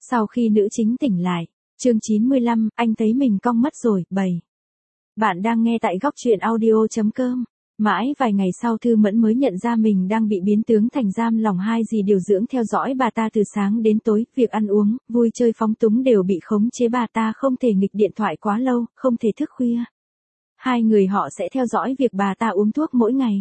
Sau khi nữ chính tỉnh lại, chương 95, anh thấy mình cong mất rồi, 7. Bạn đang nghe tại góc truyện audio.com. Mãi vài ngày sau Thư Mẫn mới nhận ra mình đang bị biến tướng thành giam lòng hai dì điều dưỡng theo dõi bà ta từ sáng đến tối, việc ăn uống, vui chơi phóng túng đều bị khống chế, bà ta không thể nghịch điện thoại quá lâu, không thể thức khuya. Hai người họ sẽ theo dõi việc bà ta uống thuốc mỗi ngày.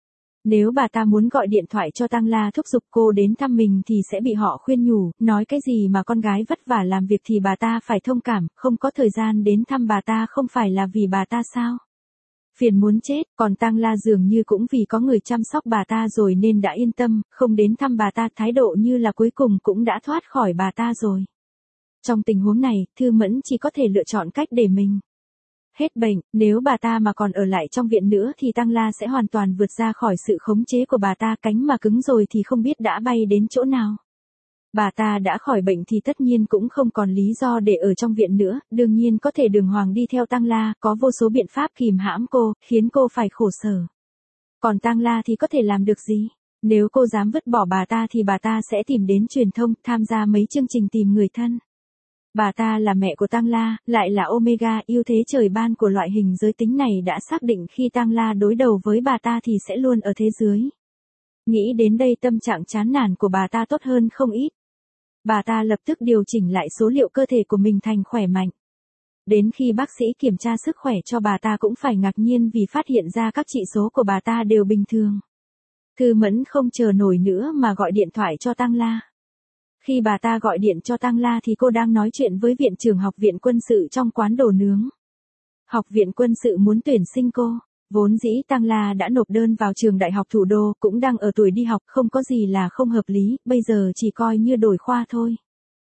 Nếu bà ta muốn gọi điện thoại cho Tăng La thúc giục cô đến thăm mình thì sẽ bị họ khuyên nhủ, nói cái gì mà con gái vất vả làm việc thì bà ta phải thông cảm, không có thời gian đến thăm bà ta không phải là vì bà ta sao? Phiền muốn chết, còn Tăng La dường như cũng vì có người chăm sóc bà ta rồi nên đã yên tâm, không đến thăm bà ta, thái độ như là cuối cùng cũng đã thoát khỏi bà ta rồi. Trong tình huống này, Thư Mẫn chỉ có thể lựa chọn cách để mình hết bệnh, nếu bà ta mà còn ở lại trong viện nữa thì Tăng La sẽ hoàn toàn vượt ra khỏi sự khống chế của bà ta, cánh mà cứng rồi thì không biết đã bay đến chỗ nào. Bà ta đã khỏi bệnh thì tất nhiên cũng không còn lý do để ở trong viện nữa, đương nhiên có thể đường hoàng đi theo Tăng La, có vô số biện pháp kìm hãm cô, khiến cô phải khổ sở. Còn Tăng La thì có thể làm được gì? Nếu cô dám vứt bỏ bà ta thì bà ta sẽ tìm đến truyền thông, tham gia mấy chương trình tìm người thân. Bà ta là mẹ của Tăng La, lại là Omega, ưu thế trời ban của loại hình giới tính này đã xác định khi Tăng La đối đầu với bà ta thì sẽ luôn ở thế dưới. Nghĩ đến đây tâm trạng chán nản của bà ta tốt hơn không ít. Bà ta lập tức điều chỉnh lại số liệu cơ thể của mình thành khỏe mạnh. Đến khi bác sĩ kiểm tra sức khỏe cho bà ta cũng phải ngạc nhiên vì phát hiện ra các chỉ số của bà ta đều bình thường. Thư Mẫn không chờ nổi nữa mà gọi điện thoại cho Tăng La. Khi bà ta gọi điện cho Tăng La thì cô đang nói chuyện với viện trưởng học viện quân sự trong quán đồ nướng. Học viện quân sự muốn tuyển sinh cô. Vốn dĩ Tăng La đã nộp đơn vào trường đại học thủ đô, cũng đang ở tuổi đi học, không có gì là không hợp lý, bây giờ chỉ coi như đổi khoa thôi.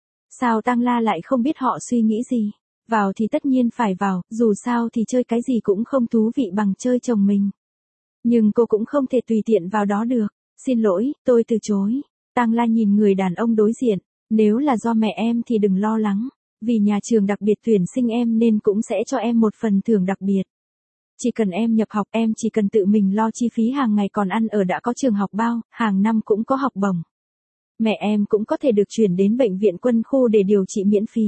Sao Tăng La lại không biết họ suy nghĩ gì? Vào thì tất nhiên phải vào, dù sao thì chơi cái gì cũng không thú vị bằng chơi chồng mình. Nhưng cô cũng không thể tùy tiện vào đó được. Xin lỗi, tôi từ chối. Tăng La nhìn người đàn ông đối diện, nếu là do mẹ em thì đừng lo lắng, vì nhà trường đặc biệt tuyển sinh em nên cũng sẽ cho em một phần thưởng đặc biệt. Chỉ cần em nhập học em chỉ cần tự mình lo chi phí hàng ngày, còn ăn ở đã có trường học bao, hàng năm cũng có học bổng. Mẹ em cũng có thể được chuyển đến bệnh viện quân khu để điều trị miễn phí.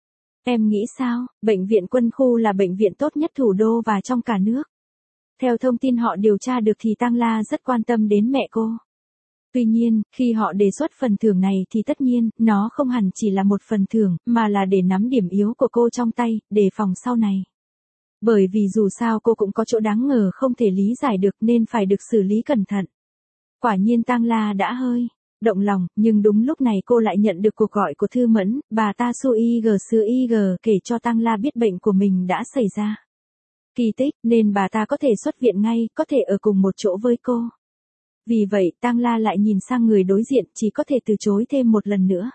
Em nghĩ sao? Bệnh viện quân khu là bệnh viện tốt nhất thủ đô và trong cả nước. Theo thông tin họ điều tra được thì Tăng La rất quan tâm đến mẹ cô. Tuy nhiên, khi họ đề xuất phần thưởng này thì tất nhiên, nó không hẳn chỉ là một phần thưởng, mà là để nắm điểm yếu của cô trong tay, đề phòng sau này. Bởi vì dù sao cô cũng có chỗ đáng ngờ không thể lý giải được nên phải được xử lý cẩn thận. Quả nhiên Tăng La đã hơi động lòng, nhưng đúng lúc này cô lại nhận được cuộc gọi của Thư Mẫn, bà ta Su IG kể cho Tăng La biết bệnh của mình đã xảy ra kỳ tích, nên bà ta có thể xuất viện ngay, có thể ở cùng một chỗ với cô. Vì vậy, Tăng La lại nhìn sang người đối diện, chỉ có thể từ chối thêm một lần nữa.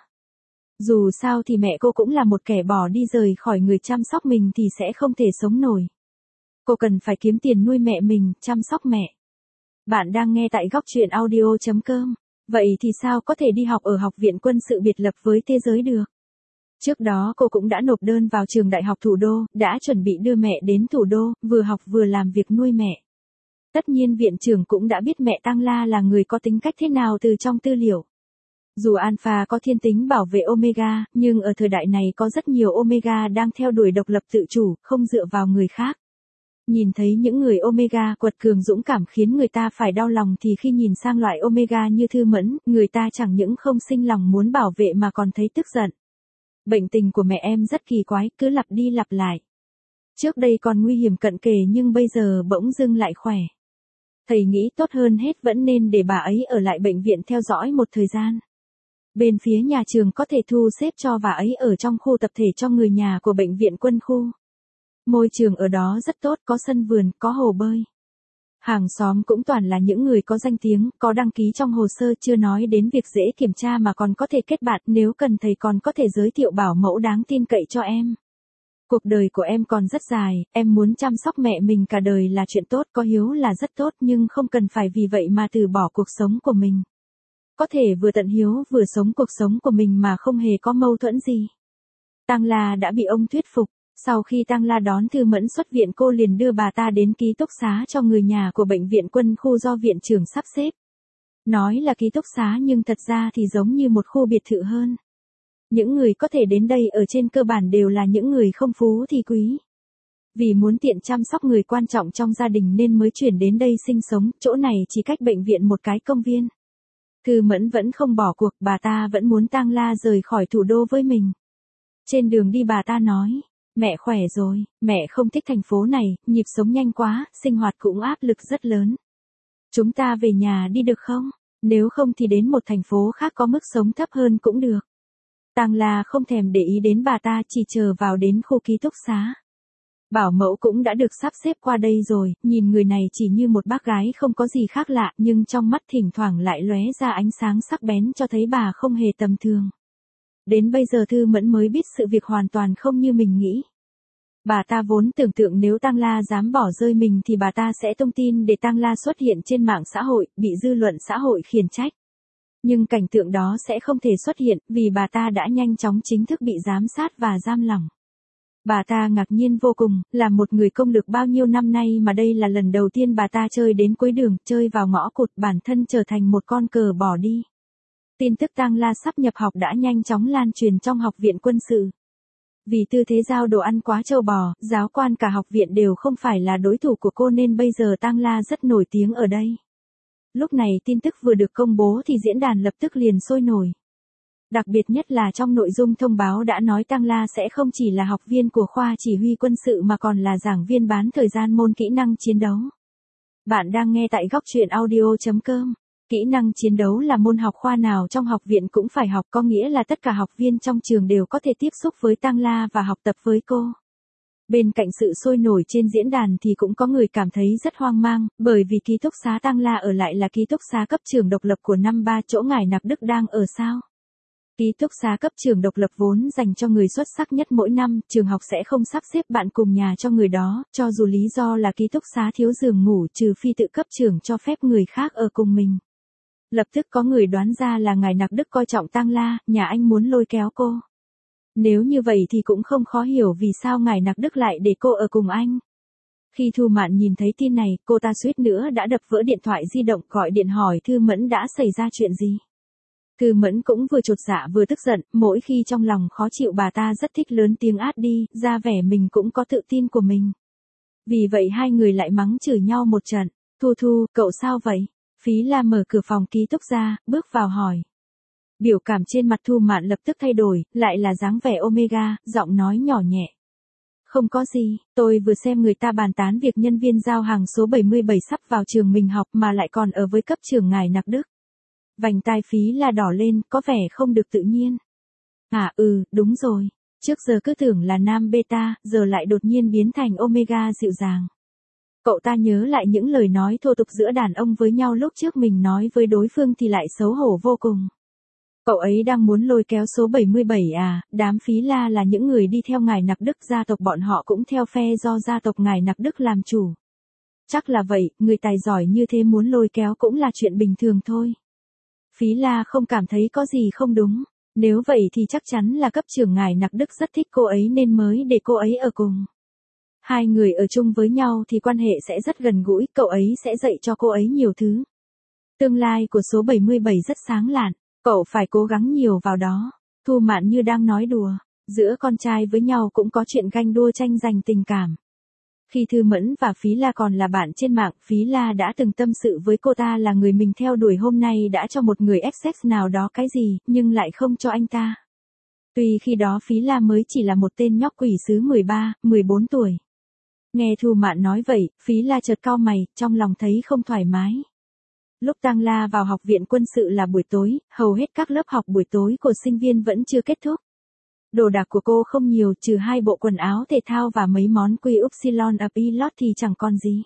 Dù sao thì mẹ cô cũng là một kẻ bỏ đi rời khỏi người chăm sóc mình thì sẽ không thể sống nổi. Cô cần phải kiếm tiền nuôi mẹ mình, chăm sóc mẹ. Bạn đang nghe tại góc truyện audio.com. Vậy thì sao có thể đi học ở học viện quân sự biệt lập với thế giới được? Trước đó cô cũng đã nộp đơn vào trường đại học thủ đô, đã chuẩn bị đưa mẹ đến thủ đô, vừa học vừa làm việc nuôi mẹ. Tất nhiên viện trưởng cũng đã biết mẹ Tăng La là người có tính cách thế nào từ trong tư liệu. Dù Alpha có thiên tính bảo vệ Omega, nhưng ở thời đại này có rất nhiều Omega đang theo đuổi độc lập tự chủ, không dựa vào người khác. Nhìn thấy những người Omega quật cường dũng cảm khiến người ta phải đau lòng thì khi nhìn sang loại Omega như Thư Mẫn, người ta chẳng những không sinh lòng muốn bảo vệ mà còn thấy tức giận. Bệnh tình của mẹ em rất kỳ quái, cứ lặp đi lặp lại. Trước đây còn nguy hiểm cận kề nhưng bây giờ bỗng dưng lại khỏe. Thầy nghĩ tốt hơn hết vẫn nên để bà ấy ở lại bệnh viện theo dõi một thời gian. Bên phía nhà trường có thể thu xếp cho bà ấy ở trong khu tập thể cho người nhà của bệnh viện quân khu. Môi trường ở đó rất tốt, có sân vườn, có hồ bơi. Hàng xóm cũng toàn là những người có danh tiếng, có đăng ký trong hồ sơ, chưa nói đến việc dễ kiểm tra mà còn có thể kết bạn, nếu cần thầy còn có thể giới thiệu bảo mẫu đáng tin cậy cho em. Cuộc đời của em còn rất dài, em muốn chăm sóc mẹ mình cả đời là chuyện tốt, có hiếu là rất tốt nhưng không cần phải vì vậy mà từ bỏ cuộc sống của mình. Có thể vừa tận hiếu vừa sống cuộc sống của mình mà không hề có mâu thuẫn gì. Tăng La đã bị ông thuyết phục. Sau khi Tăng La đón Thư Mẫn xuất viện cô liền đưa bà ta đến ký túc xá cho người nhà của bệnh viện quân khu do viện trưởng sắp xếp. Nói là ký túc xá nhưng thật ra thì giống như một khu biệt thự hơn. Những người có thể đến đây ở trên cơ bản đều là những người không phú thì quý. Vì muốn tiện chăm sóc người quan trọng trong gia đình nên mới chuyển đến đây sinh sống, chỗ này chỉ cách bệnh viện một cái công viên. Thư Mẫn vẫn không bỏ cuộc, bà ta vẫn muốn Tang La rời khỏi thủ đô với mình. Trên đường đi bà ta nói, mẹ khỏe rồi, mẹ không thích thành phố này, nhịp sống nhanh quá, sinh hoạt cũng áp lực rất lớn. Chúng ta về nhà đi được không? Nếu không thì đến một thành phố khác có mức sống thấp hơn cũng được. Tang La không thèm để ý đến bà ta, chỉ chờ vào đến khu ký túc xá. Bảo mẫu cũng đã được sắp xếp qua đây rồi, nhìn người này chỉ như một bác gái không có gì khác lạ, nhưng trong mắt thỉnh thoảng lại lóe ra ánh sáng sắc bén cho thấy bà không hề tầm thường. Đến bây giờ Thư Mẫn mới biết sự việc hoàn toàn không như mình nghĩ. Bà ta vốn tưởng tượng nếu Tang La dám bỏ rơi mình thì bà ta sẽ tung tin để Tang La xuất hiện trên mạng xã hội, bị dư luận xã hội khiển trách. Nhưng cảnh tượng đó sẽ không thể xuất hiện, vì bà ta đã nhanh chóng chính thức bị giám sát và giam lỏng. Bà ta ngạc nhiên vô cùng, là một người công lực bao nhiêu năm nay mà đây là lần đầu tiên bà ta chơi đến cuối đường, chơi vào ngõ cụt, bản thân trở thành một con cờ bỏ đi. Tin tức Tang La sắp nhập học đã nhanh chóng lan truyền trong học viện quân sự. Vì tư thế giao đồ ăn quá trâu bò, giáo quan cả học viện đều không phải là đối thủ của cô nên bây giờ Tang La rất nổi tiếng ở đây. Lúc này tin tức vừa được công bố thì diễn đàn lập tức liền sôi nổi. Đặc biệt nhất là trong nội dung thông báo đã nói Tang La sẽ không chỉ là học viên của khoa chỉ huy quân sự mà còn là giảng viên bán thời gian môn kỹ năng chiến đấu. Bạn đang nghe tại góc truyện audio.com. Kỹ năng chiến đấu là môn học khoa nào trong học viện cũng phải học, có nghĩa là tất cả học viên trong trường đều có thể tiếp xúc với Tang La và học tập với cô. Bên cạnh sự sôi nổi trên diễn đàn thì cũng có người cảm thấy rất hoang mang, bởi vì ký túc xá Tang La ở lại là ký túc xá cấp trường độc lập của năm 3 chỗ Ngải Nặc Đức đang ở sao? Ký túc xá cấp trường độc lập vốn dành cho người xuất sắc nhất mỗi năm, trường học sẽ không sắp xếp bạn cùng nhà cho người đó, cho dù lý do là ký túc xá thiếu giường ngủ, trừ phi tự cấp trường cho phép người khác ở cùng mình. Lập tức có người đoán ra là Ngải Nặc Đức coi trọng Tang La, nhà anh muốn lôi kéo cô. Nếu như vậy thì cũng không khó hiểu vì sao Ngải Nặc Đức lại để cô ở cùng anh. Khi Thu Mạn nhìn thấy tin này, cô ta suýt nữa đã đập vỡ điện thoại di động, gọi điện hỏi Thư Mẫn đã xảy ra chuyện gì. Thư Mẫn cũng vừa chột dạ vừa tức giận, mỗi khi trong lòng khó chịu bà ta rất thích lớn tiếng át đi, ra vẻ mình cũng có tự tin của mình. Vì vậy hai người lại mắng chửi nhau một trận. Thu Thu, cậu sao vậy? Phí La mở cửa phòng ký túc ra, bước vào hỏi. Biểu cảm trên mặt Thu Mạn lập tức thay đổi, lại là dáng vẻ Omega, giọng nói nhỏ nhẹ. Không có gì, tôi vừa xem người ta bàn tán việc nhân viên giao hàng số 77 sắp vào trường mình học mà lại còn ở với cấp trường Ngải Nặc Đức. Vành tai Phí La đỏ lên, có vẻ không được tự nhiên. À đúng rồi, trước giờ cứ tưởng là nam beta, giờ lại đột nhiên biến thành Omega dịu dàng. Cậu ta nhớ lại những lời nói thô tục giữa đàn ông với nhau lúc trước mình nói với đối phương thì lại xấu hổ vô cùng. Cậu ấy đang muốn lôi kéo số 77 à, đám Phí La là những người đi theo Ngải Nặc Đức, gia tộc bọn họ cũng theo phe do gia tộc Ngải Nặc Đức làm chủ. Chắc là vậy, người tài giỏi như thế muốn lôi kéo cũng là chuyện bình thường thôi. Phí La không cảm thấy có gì không đúng, nếu vậy thì chắc chắn là cấp trưởng Ngải Nặc Đức rất thích cô ấy nên mới để cô ấy ở cùng. Hai người ở chung với nhau thì quan hệ sẽ rất gần gũi, cậu ấy sẽ dạy cho cô ấy nhiều thứ. Tương lai của số 77 rất sáng lạn, cậu phải cố gắng nhiều vào đó. Thu Mạn như đang nói đùa, giữa con trai với nhau cũng có chuyện ganh đua tranh giành tình cảm. Khi Thư Mẫn và Phí La còn là bạn trên mạng, Phí La đã từng tâm sự với cô ta là người mình theo đuổi hôm nay đã cho một người XX nào đó cái gì, nhưng lại không cho anh ta. Tuy khi đó Phí La mới chỉ là một tên nhóc quỷ sứ 13, 14 tuổi. Nghe Thu Mạn nói vậy, Phí La chợt cau mày, trong lòng thấy không thoải mái. Lúc Tang La vào học viện quân sự là buổi tối, hầu hết các lớp học buổi tối của sinh viên vẫn chưa kết thúc. Đồ đạc của cô không nhiều, trừ 2 bộ quần áo thể thao và mấy món quy upsilon a pilot thì chẳng còn gì.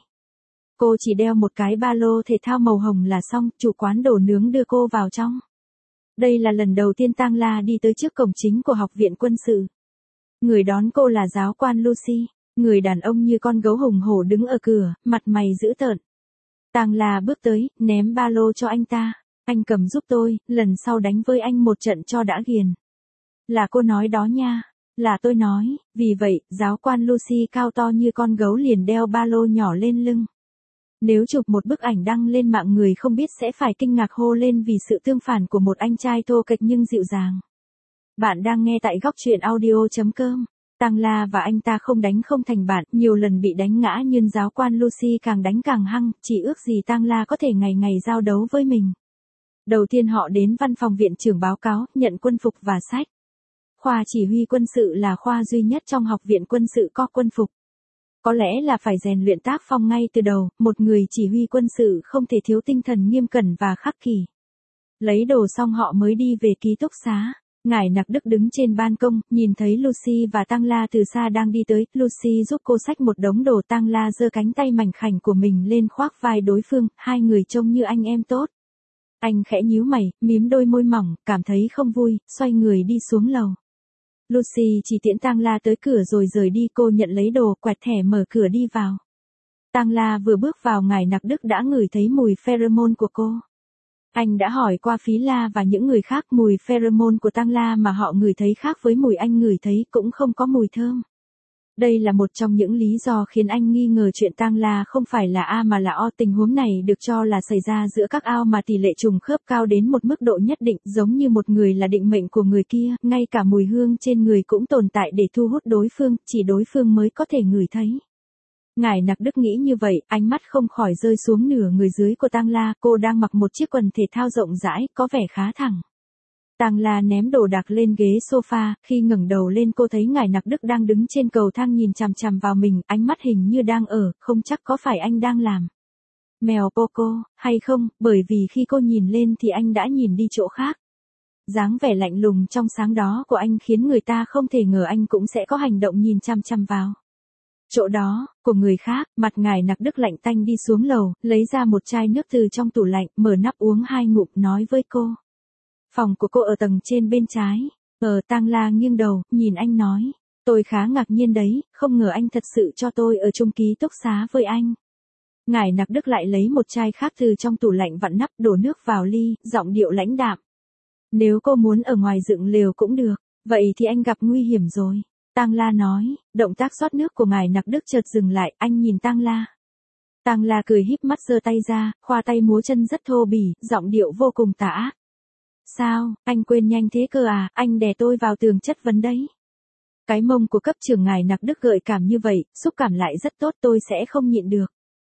Cô chỉ đeo một cái ba lô thể thao màu hồng là xong, chủ quán đồ nướng đưa cô vào trong. Đây là lần đầu tiên Tang La đi tới trước cổng chính của học viện quân sự. Người đón cô là giáo quan Lucy, người đàn ông như con gấu hùng hổ đứng ở cửa, mặt mày dữ tợn. Tang La bước tới, ném ba lô cho anh ta. Anh cầm giúp tôi, lần sau đánh với anh một trận cho đã ghiền. Là cô nói đó nha. Là tôi nói, vì vậy, giáo quan Lucy cao to như con gấu liền đeo ba lô nhỏ lên lưng. Nếu chụp một bức ảnh đăng lên mạng người không biết sẽ phải kinh ngạc hô lên vì sự tương phản của một anh trai thô kệch nhưng dịu dàng. Bạn đang nghe tại góc truyện audio.com. Tang La và anh ta không đánh không thành bạn, nhiều lần bị đánh ngã nhưng giáo quan Lucy càng đánh càng hăng, chỉ ước gì Tang La có thể ngày ngày giao đấu với mình. Đầu tiên họ đến văn phòng viện trưởng báo cáo, nhận quân phục và sách. Khoa chỉ huy quân sự là khoa duy nhất trong học viện quân sự có quân phục. Có lẽ là phải rèn luyện tác phong ngay từ đầu, một người chỉ huy quân sự không thể thiếu tinh thần nghiêm cẩn và khắc kỷ. Lấy đồ xong họ mới đi về ký túc xá. Ngải Nặc Đức đứng trên ban công, nhìn thấy Lucy và Tang La từ xa đang đi tới, Lucy giúp cô xách một đống đồ, Tang La giơ cánh tay mảnh khảnh của mình lên khoác vai đối phương, hai người trông như anh em tốt. Anh khẽ nhíu mày, mím đôi môi mỏng, cảm thấy không vui, xoay người đi xuống lầu. Lucy chỉ tiễn Tang La tới cửa rồi rời đi, cô nhận lấy đồ, quẹt thẻ mở cửa đi vào. Tang La vừa bước vào, Ngải Nặc Đức đã ngửi thấy mùi pheromone của cô. Anh đã hỏi qua Phí La và những người khác, mùi pheromone của Tang La mà họ ngửi thấy khác với mùi anh ngửi thấy, cũng không có mùi thơm. Đây là một trong những lý do khiến anh nghi ngờ chuyện Tang La không phải là A mà là O. Tình huống này được cho là xảy ra giữa các ao mà tỷ lệ trùng khớp cao đến một mức độ nhất định, giống như một người là định mệnh của người kia, ngay cả mùi hương trên người cũng tồn tại để thu hút đối phương, chỉ đối phương mới có thể ngửi thấy. Ngải Nặc Đức nghĩ như vậy, ánh mắt không khỏi rơi xuống nửa người dưới của Tang La, cô đang mặc một chiếc quần thể thao rộng rãi, có vẻ khá thẳng. Tang La ném đồ đạc lên ghế sofa, khi ngẩng đầu lên cô thấy Ngải Nặc Đức đang đứng trên cầu thang nhìn chằm chằm vào mình, ánh mắt hình như đang không chắc có phải anh đang làm mèo Poco, hay không, bởi vì khi cô nhìn lên thì anh đã nhìn đi chỗ khác. Dáng vẻ lạnh lùng trong sáng đó của anh khiến người ta không thể ngờ anh cũng sẽ có hành động nhìn chằm chằm vào chỗ đó, của người khác. Mặt Ngải Nặc Đức lạnh tanh đi xuống lầu, lấy ra một chai nước từ trong tủ lạnh, mở nắp uống 2 ngụm, nói với cô. Phòng của cô ở tầng trên bên trái. Tang La nghiêng đầu, nhìn anh nói. Tôi khá ngạc nhiên đấy, không ngờ anh thật sự cho tôi ở chung ký túc xá với anh. Ngải Nặc Đức lại lấy một chai khác từ trong tủ lạnh vặn nắp, đổ nước vào ly, giọng điệu lãnh đạm. Nếu cô muốn ở ngoài dựng lều cũng được, vậy thì anh gặp nguy hiểm rồi. Tang La nói, động tác rót nước của Ngải Nặc Đức chợt dừng lại, anh nhìn Tang La. Tang La cười híp mắt giơ tay ra, khoa tay múa chân rất thô bỉ, giọng điệu vô cùng tà ác. Sao, anh quên nhanh thế cơ à, anh đè tôi vào tường chất vấn đấy. Cái mông của cấp trưởng Ngải Nặc Đức gợi cảm như vậy, xúc cảm lại rất tốt, tôi sẽ không nhịn được.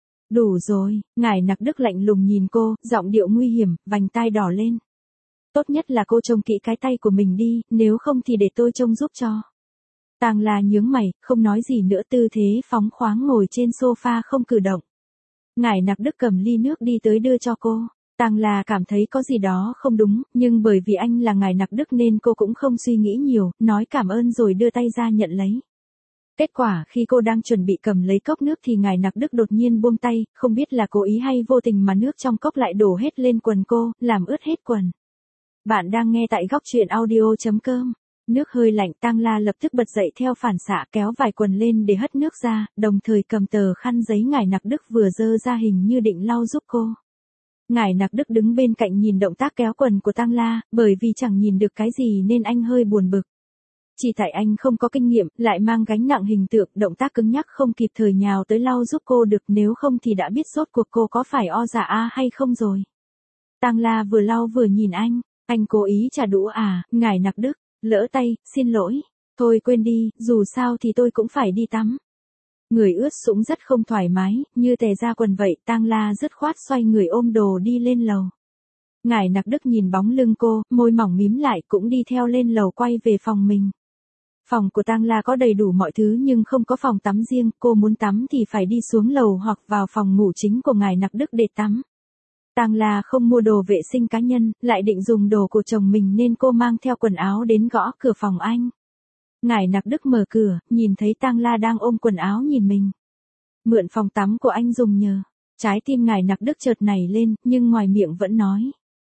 Đủ rồi, Ngải Nặc Đức lạnh lùng nhìn cô, giọng điệu nguy hiểm, vành tai đỏ lên. Tốt nhất là cô trông kỹ cái tay của mình đi, nếu không thì để tôi trông giúp cho. Tang La nhướng mày, không nói gì nữa, tư thế phóng khoáng ngồi trên sofa không cử động. Ngải Nặc Đức cầm ly nước đi tới đưa cho cô. Tang La cảm thấy có gì đó không đúng, nhưng bởi vì anh là Ngải Nặc Đức nên cô cũng không suy nghĩ nhiều, nói cảm ơn rồi đưa tay ra nhận lấy. Kết quả khi cô đang chuẩn bị cầm lấy cốc nước thì Ngải Nặc Đức đột nhiên buông tay, không biết là cố ý hay vô tình mà nước trong cốc lại đổ hết lên quần cô, làm ướt hết quần. Bạn đang nghe tại góc truyện audio.com. Nước hơi lạnh, Tang La lập tức bật dậy theo phản xạ, kéo vải quần lên để hất nước ra, đồng thời cầm tờ khăn giấy Ngải Nặc Đức vừa dơ ra hình như định lau giúp cô. Ngải Nặc Đức đứng bên cạnh nhìn động tác kéo quần của Tang La, bởi vì chẳng nhìn được cái gì nên anh hơi buồn bực. Chỉ tại anh không có kinh nghiệm, lại mang gánh nặng hình tượng, động tác cứng nhắc không kịp thời nhào tới lau giúp cô được, nếu không thì đã biết rốt cuộc cô có phải o dạ a hay không rồi. Tang La vừa lau vừa nhìn anh cố ý trả đũa à, Ngải Nặc Đức, lỡ tay, xin lỗi, thôi quên đi, dù sao thì tôi cũng phải đi tắm. Người ướt sũng rất không thoải mái, như tè ra quần vậy, Tang La dứt khoát xoay người ôm đồ đi lên lầu. Ngải Nặc Đức nhìn bóng lưng cô, môi mỏng mím lại, cũng đi theo lên lầu quay về phòng mình. Phòng của Tang La có đầy đủ mọi thứ nhưng không có phòng tắm riêng, cô muốn tắm thì phải đi xuống lầu hoặc vào phòng ngủ chính của Ngải Nặc Đức để tắm. Tang La không mua đồ vệ sinh cá nhân, lại định dùng đồ của chồng mình nên cô mang theo quần áo đến gõ cửa phòng anh. Ngải Nặc Đức mở cửa, nhìn thấy Tang La đang ôm quần áo nhìn mình. Mượn phòng tắm của anh dùng nhờ. Trái tim Ngải Nặc Đức chợt nảy lên, nhưng ngoài miệng vẫn nói.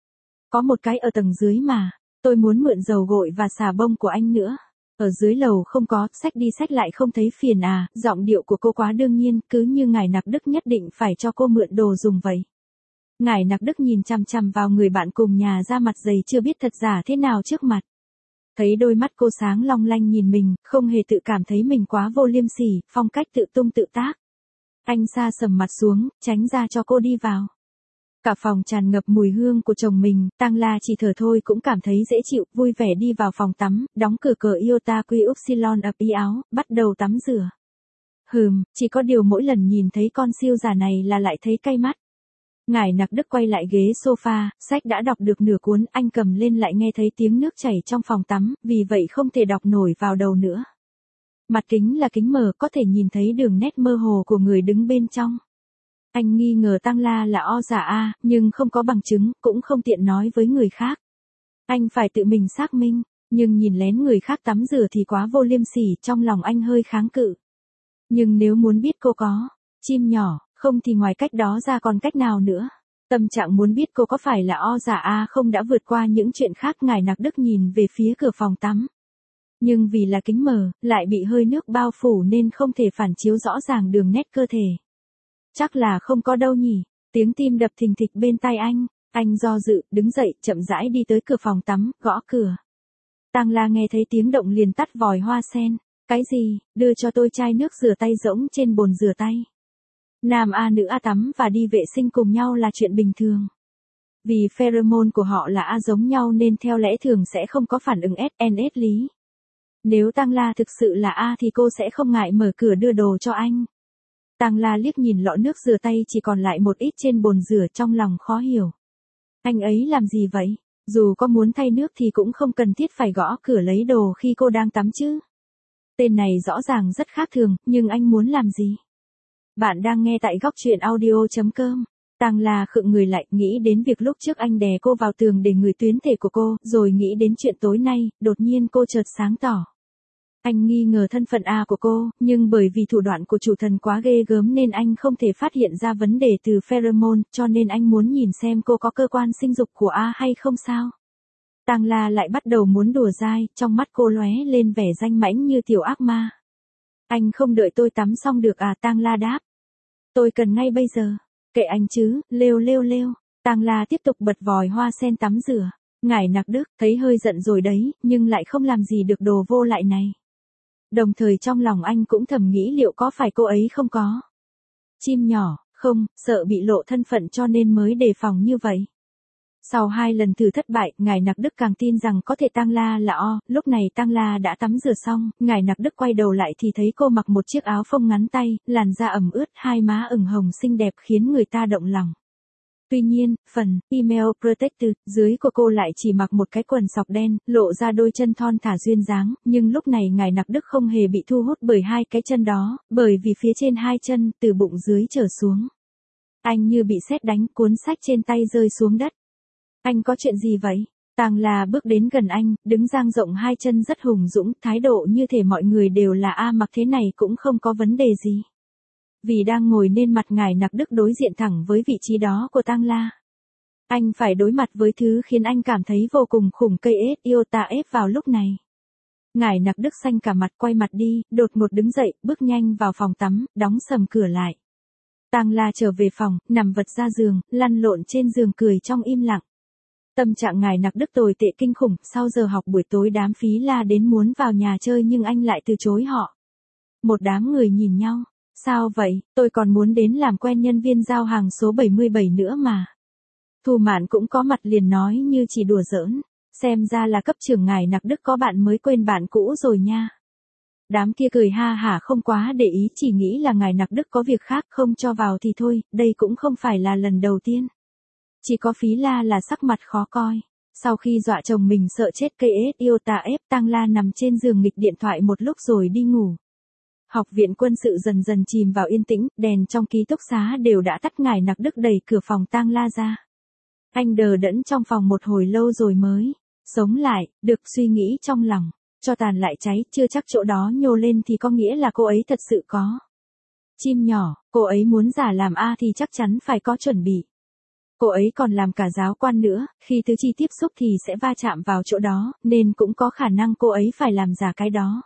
Có một cái ở tầng dưới mà, tôi muốn mượn dầu gội và xà bông của anh nữa. Ở dưới lầu không có, xách đi xách lại không thấy phiền à, giọng điệu của cô quá đương nhiên, cứ như Ngải Nặc Đức nhất định phải cho cô mượn đồ dùng vậy. Ngải Nặc Đức nhìn chằm chằm vào người bạn cùng nhà ra mặt dày chưa biết thật giả thế nào trước mặt. Thấy đôi mắt cô sáng long lanh nhìn mình, không hề tự cảm thấy mình quá vô liêm sỉ, phong cách tự tung tự tác. Anh sa sầm mặt xuống, tránh ra cho cô đi vào. Cả phòng tràn ngập mùi hương của chồng mình, Tang La chỉ thở thôi cũng cảm thấy dễ chịu, vui vẻ đi vào phòng tắm, đóng cửa cờ Iota Quy Upsilon ập y áo, bắt đầu tắm rửa. Chỉ có điều mỗi lần nhìn thấy con siêu giả này là lại thấy cay mắt. Ngải Nặc Đức quay lại ghế sofa, sách đã đọc được nửa cuốn, anh cầm lên lại nghe thấy tiếng nước chảy trong phòng tắm, vì vậy không thể đọc nổi vào đầu nữa. Mặt kính là kính mờ, có thể nhìn thấy đường nét mơ hồ của người đứng bên trong. Anh nghi ngờ Tang La là o giả a, nhưng không có bằng chứng, cũng không tiện nói với người khác. Anh phải tự mình xác minh, nhưng nhìn lén người khác tắm rửa thì quá vô liêm sỉ, trong lòng anh hơi kháng cự. Nhưng nếu muốn biết cô có chim nhỏ, không thì ngoài cách đó ra còn cách nào nữa. Tâm trạng muốn biết cô có phải là o giả a không đã vượt qua những chuyện khác. Ngải Nặc Đức nhìn về phía cửa phòng tắm. Nhưng vì là kính mờ, lại bị hơi nước bao phủ nên không thể phản chiếu rõ ràng đường nét cơ thể. Chắc là không có đâu nhỉ, tiếng tim đập thình thịch bên tai anh do dự, đứng dậy, chậm rãi đi tới cửa phòng tắm, gõ cửa. Tang La nghe thấy tiếng động liền tắt vòi hoa sen. Cái gì, đưa cho tôi chai nước rửa tay rỗng trên bồn rửa tay. Nam A nữ A tắm và đi vệ sinh cùng nhau là chuyện bình thường. Vì pheromone của họ là A giống nhau nên theo lẽ thường sẽ không có phản ứng SNS lý. Nếu Tang La thực sự là A thì cô sẽ không ngại mở cửa đưa đồ cho anh. Tang La liếc nhìn lọ nước rửa tay chỉ còn lại một ít trên bồn rửa, trong lòng khó hiểu. Anh ấy làm gì vậy? Dù có muốn thay nước thì cũng không cần thiết phải gõ cửa lấy đồ khi cô đang tắm chứ. Tên này rõ ràng rất khác thường, nhưng anh muốn làm gì? Bạn đang nghe tại góc truyện audio.com. Tang La khựng người lại, nghĩ đến việc lúc trước anh đè cô vào tường để ngửi tuyến thể của cô, rồi nghĩ đến chuyện tối nay, đột nhiên cô chợt sáng tỏ. Anh nghi ngờ thân phận A của cô, nhưng bởi vì thủ đoạn của chủ thần quá ghê gớm nên anh không thể phát hiện ra vấn đề từ pheromone, cho nên anh muốn nhìn xem cô có cơ quan sinh dục của A hay không sao. Tang La lại bắt đầu muốn đùa dai, trong mắt cô lóe lên vẻ danh mãnh như tiểu ác ma. Anh không đợi tôi tắm xong được à? Tang La đáp. Tôi cần ngay bây giờ. Kệ anh chứ, lêu. Tang La tiếp tục bật vòi hoa sen tắm rửa. Ngải Nặc Đức thấy hơi giận rồi đấy, nhưng lại không làm gì được đồ vô lại này. Đồng thời trong lòng anh cũng thầm nghĩ liệu có phải cô ấy không có chim nhỏ, không, sợ bị lộ thân phận cho nên mới đề phòng như vậy. Sau 2 lần thử thất bại, Ngải Nặc Đức càng tin rằng có thể Tang La là o. Lúc này Tang La đã tắm rửa xong, Ngải Nặc Đức quay đầu lại thì thấy cô mặc một chiếc áo phông ngắn tay, làn da ẩm ướt, hai má ửng hồng xinh đẹp khiến người ta động lòng. Tuy nhiên, phần email protector dưới của cô lại chỉ mặc một cái quần sọc đen, lộ ra đôi chân thon thả duyên dáng, nhưng lúc này Ngải Nặc Đức không hề bị thu hút bởi hai cái chân đó, bởi vì phía trên hai chân, từ bụng dưới trở xuống. Anh như bị sét đánh, cuốn sách trên tay rơi xuống đất. Anh có chuyện gì vậy? Tang La bước đến gần anh, đứng dang rộng hai chân rất hùng dũng, thái độ như thể mọi người đều là A, mặc thế này cũng không có vấn đề gì. Vì đang ngồi nên mặt Ngải Nặc Đức đối diện thẳng với vị trí đó của Tang La. Anh phải đối mặt với thứ khiến anh cảm thấy vô cùng khủng, cây Iota ép vào lúc này. Ngải Nặc Đức xanh cả mặt, quay mặt đi, đột ngột đứng dậy, bước nhanh vào phòng tắm, đóng sầm cửa lại. Tang La trở về phòng, nằm vật ra giường, lăn lộn trên giường cười trong im lặng. Tâm trạng Ngải Nặc Đức tồi tệ kinh khủng, sau giờ học buổi tối đám Phí La đến muốn vào nhà chơi nhưng anh lại từ chối họ. Một đám người nhìn nhau, sao vậy, tôi còn muốn đến làm quen nhân viên giao hàng số 77 nữa mà. Thu Mạn cũng có mặt liền nói như chỉ đùa giỡn, xem ra là cấp trưởng Ngải Nặc Đức có bạn mới quên bạn cũ rồi nha. Đám kia cười ha hả không quá để ý, chỉ nghĩ là Ngải Nặc Đức có việc khác không cho vào thì thôi, đây cũng không phải là lần đầu tiên. Chỉ có Phí La là sắc mặt khó coi. Sau khi dọa chồng mình sợ chết cây Iota ép, Tang La nằm trên giường nghịch điện thoại một lúc rồi đi ngủ. Học viện quân sự dần dần chìm vào yên tĩnh, đèn trong ký túc xá đều đã tắt. Ngải Nặc Đức đẩy cửa phòng Tang La ra. Anh đờ đẫn trong phòng một hồi lâu rồi mới sống lại, được suy nghĩ trong lòng. Cho tàn lại cháy, chưa chắc chỗ đó nhô lên thì có nghĩa là cô ấy thật sự có chim nhỏ, cô ấy muốn giả làm A thì chắc chắn phải có chuẩn bị. Cô ấy còn làm cả giáo quan nữa, khi tứ chi tiếp xúc thì sẽ va chạm vào chỗ đó, nên cũng có khả năng cô ấy phải làm giả cái đó.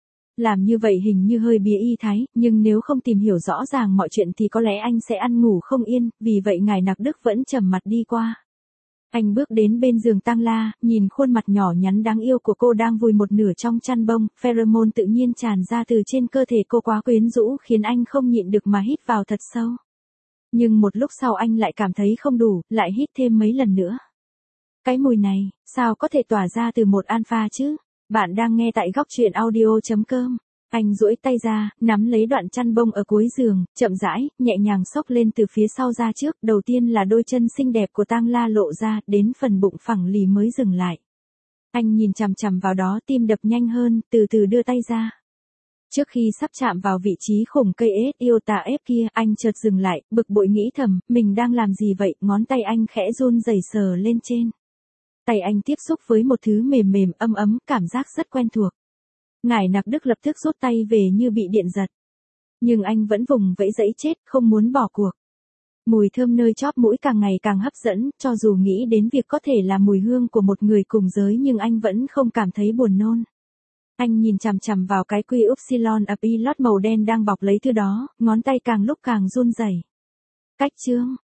Làm như vậy hình như hơi bía y thái, nhưng nếu không tìm hiểu rõ ràng mọi chuyện thì có lẽ anh sẽ ăn ngủ không yên, vì vậy Ngải Nặc Đức vẫn trầm mặt đi qua. Anh bước đến bên giường Tang La, nhìn khuôn mặt nhỏ nhắn đáng yêu của cô đang vùi một nửa trong chăn bông, pheromone tự nhiên tràn ra từ trên cơ thể cô quá quyến rũ khiến anh không nhịn được mà hít vào thật sâu. Nhưng một lúc sau anh lại cảm thấy không đủ, lại hít thêm mấy lần nữa. Cái mùi này, sao có thể tỏa ra từ một alpha chứ? Bạn đang nghe tại góc truyện audio.com. Anh duỗi tay ra, nắm lấy đoạn chăn bông ở cuối giường, chậm rãi, nhẹ nhàng xốc lên từ phía sau ra trước. Đầu tiên là đôi chân xinh đẹp của Tang La lộ ra, đến phần bụng phẳng lì mới dừng lại. Anh nhìn chằm chằm vào đó, tim đập nhanh hơn, từ từ đưa tay ra. Trước khi sắp chạm vào vị trí khủng cây iota ép kia, anh chợt dừng lại, bực bội nghĩ thầm, mình đang làm gì vậy? Ngón tay anh khẽ run rẩy sờ lên trên. Tay anh tiếp xúc với một thứ mềm mềm ấm ấm, cảm giác rất quen thuộc. Ngải Nặc Đức lập tức rút tay về như bị điện giật. Nhưng anh vẫn vùng vẫy dãy chết, không muốn bỏ cuộc. Mùi thơm nơi chóp mũi càng ngày càng hấp dẫn, cho dù nghĩ đến việc có thể là mùi hương của một người cùng giới nhưng anh vẫn không cảm thấy buồn nôn. Anh nhìn chằm chằm vào cái quy upsilon a pilot màu đen đang bọc lấy thứ đó, ngón tay càng lúc càng run rẩy. Cách chương